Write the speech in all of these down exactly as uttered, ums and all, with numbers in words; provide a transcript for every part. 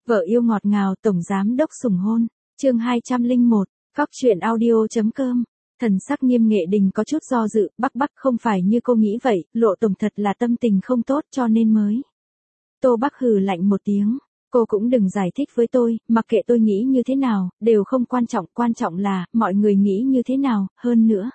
Vợ yêu ngọt ngào tổng giám đốc sủng hôn. Chương hai trăm lẻ một, Cóc truyện audio.com. Thần sắc Nghiêm Nghệ Đình có chút do dự, Bắc Bắc không phải như cô nghĩ vậy, Lộ tổng thật là tâm tình không tốt cho nên mới. Tô Bắc hừ lạnh một tiếng, cô cũng đừng giải thích với tôi, mặc kệ tôi nghĩ như thế nào, đều không quan trọng, quan trọng là, mọi người nghĩ như thế nào, hơn nữa.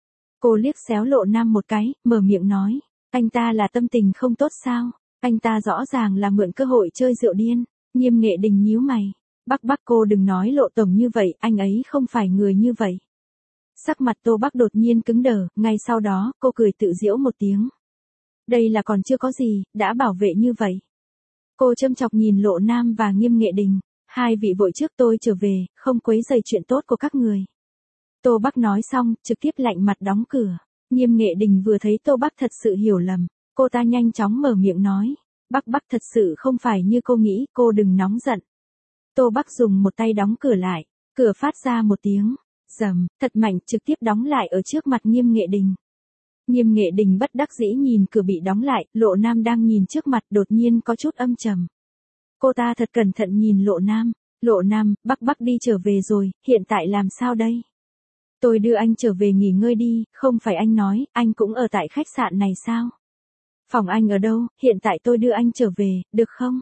Cô liếc xéo Lộ Nam một cái, mở miệng nói, anh ta là tâm tình không tốt sao, anh ta rõ ràng là mượn cơ hội chơi rượu điên. Nghiêm Nghệ Đình nhíu mày, Bắc Bắc cô đừng nói Lộ tổng như vậy, anh ấy không phải người như vậy. Sắc mặt Tô Bắc đột nhiên cứng đờ, ngay sau đó, cô cười tự giễu một tiếng. Đây là còn chưa có gì, đã bảo vệ như vậy. Cô châm chọc nhìn Lộ Nam và Nghiêm Nghệ Đình, hai vị vội trước tôi trở về, không quấy rầy chuyện tốt của các người. Tô Bắc nói xong, trực tiếp lạnh mặt đóng cửa. Nghiêm Nghệ Đình vừa thấy Tô Bắc thật sự hiểu lầm, cô ta nhanh chóng mở miệng nói. Bắc Bắc thật sự không phải như cô nghĩ, cô đừng nóng giận. Tô Bắc dùng một tay đóng cửa lại, cửa phát ra một tiếng rầm, thật mạnh trực tiếp đóng lại ở trước mặt Nghiêm Nghệ Đình. Nghiêm Nghệ Đình bất đắc dĩ nhìn cửa bị đóng lại, Lộ Nam đang nhìn trước mặt đột nhiên có chút âm trầm. Cô ta thật cẩn thận nhìn Lộ Nam, Lộ Nam, Bắc Bắc đi trở về rồi, hiện tại làm sao đây? Tôi đưa anh trở về nghỉ ngơi đi, không phải anh nói, anh cũng ở tại khách sạn này sao? Phòng anh ở đâu, hiện tại tôi đưa anh trở về, được không?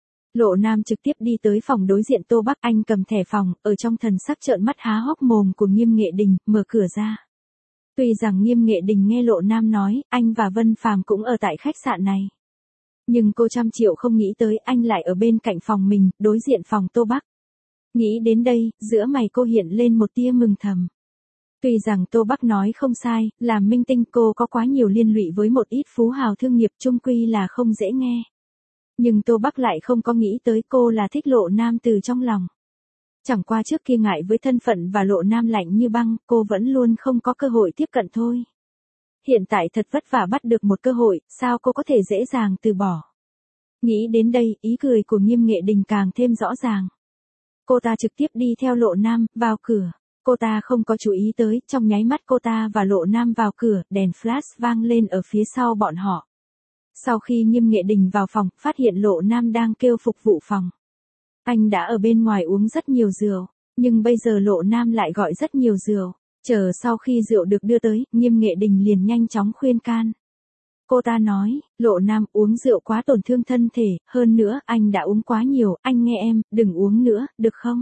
Lộ Nam trực tiếp đi tới phòng đối diện Tô Bắc, anh cầm thẻ phòng, ở trong thần sắc trợn mắt há hốc mồm của Nghiêm Nghệ Đình, mở cửa ra. Tuy rằng Nghiêm Nghệ Đình nghe Lộ Nam nói, anh và Vân Phàm cũng ở tại khách sạn này. Nhưng cô trăm triệu không nghĩ tới anh lại ở bên cạnh phòng mình, đối diện phòng Tô Bắc. Nghĩ đến đây, giữa mày cô hiện lên một tia mừng thầm. Tuy rằng Tô Bắc nói không sai, làm minh tinh cô có quá nhiều liên lụy với một ít phú hào thương nghiệp chung quy là không dễ nghe. Nhưng Tô Bắc lại không có nghĩ tới cô là thích Lộ Nam từ trong lòng. Chẳng qua trước kia ngại với thân phận và Lộ Nam lạnh như băng, cô vẫn luôn không có cơ hội tiếp cận thôi. Hiện tại thật vất vả bắt được một cơ hội, sao cô có thể dễ dàng từ bỏ. Nghĩ đến đây, ý cười của Nghiêm Nghệ Đình càng thêm rõ ràng. Cô ta trực tiếp đi theo Lộ Nam, vào cửa. Cô ta không có chú ý tới, trong nháy mắt cô ta và Lộ Nam vào cửa, đèn flash vang lên ở phía sau bọn họ. Sau khi Nghiêm Nghệ Đình vào phòng, phát hiện Lộ Nam đang kêu phục vụ phòng. Anh đã ở bên ngoài uống rất nhiều rượu, nhưng bây giờ Lộ Nam lại gọi rất nhiều rượu. Chờ sau khi rượu được đưa tới, Nghiêm Nghệ Đình liền nhanh chóng khuyên can. Cô ta nói, Lộ Nam uống rượu quá tổn thương thân thể, hơn nữa anh đã uống quá nhiều, anh nghe em, đừng uống nữa, được không?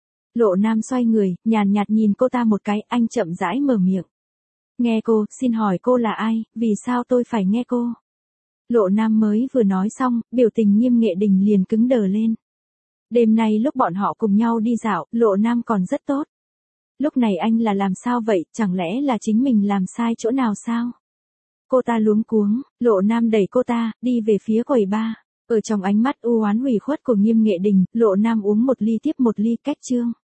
Lộ Nam xoay người, nhàn nhạt nhìn cô ta một cái, anh chậm rãi mở miệng. Nghe cô, xin hỏi cô là ai, vì sao tôi phải nghe cô? Lộ Nam mới vừa nói xong, biểu tình Nghiêm Nghệ Đình liền cứng đờ lên. Đêm nay lúc bọn họ cùng nhau đi dạo, Lộ Nam còn rất tốt. Lúc này anh là làm sao vậy, chẳng lẽ là chính mình làm sai chỗ nào sao? Cô ta luống cuống, Lộ Nam đẩy cô ta, đi về phía quầy bar. Ở trong ánh mắt u oán hủy khuất của Nghiêm Nghệ Đình, Lộ Nam uống một ly tiếp một ly cách chương.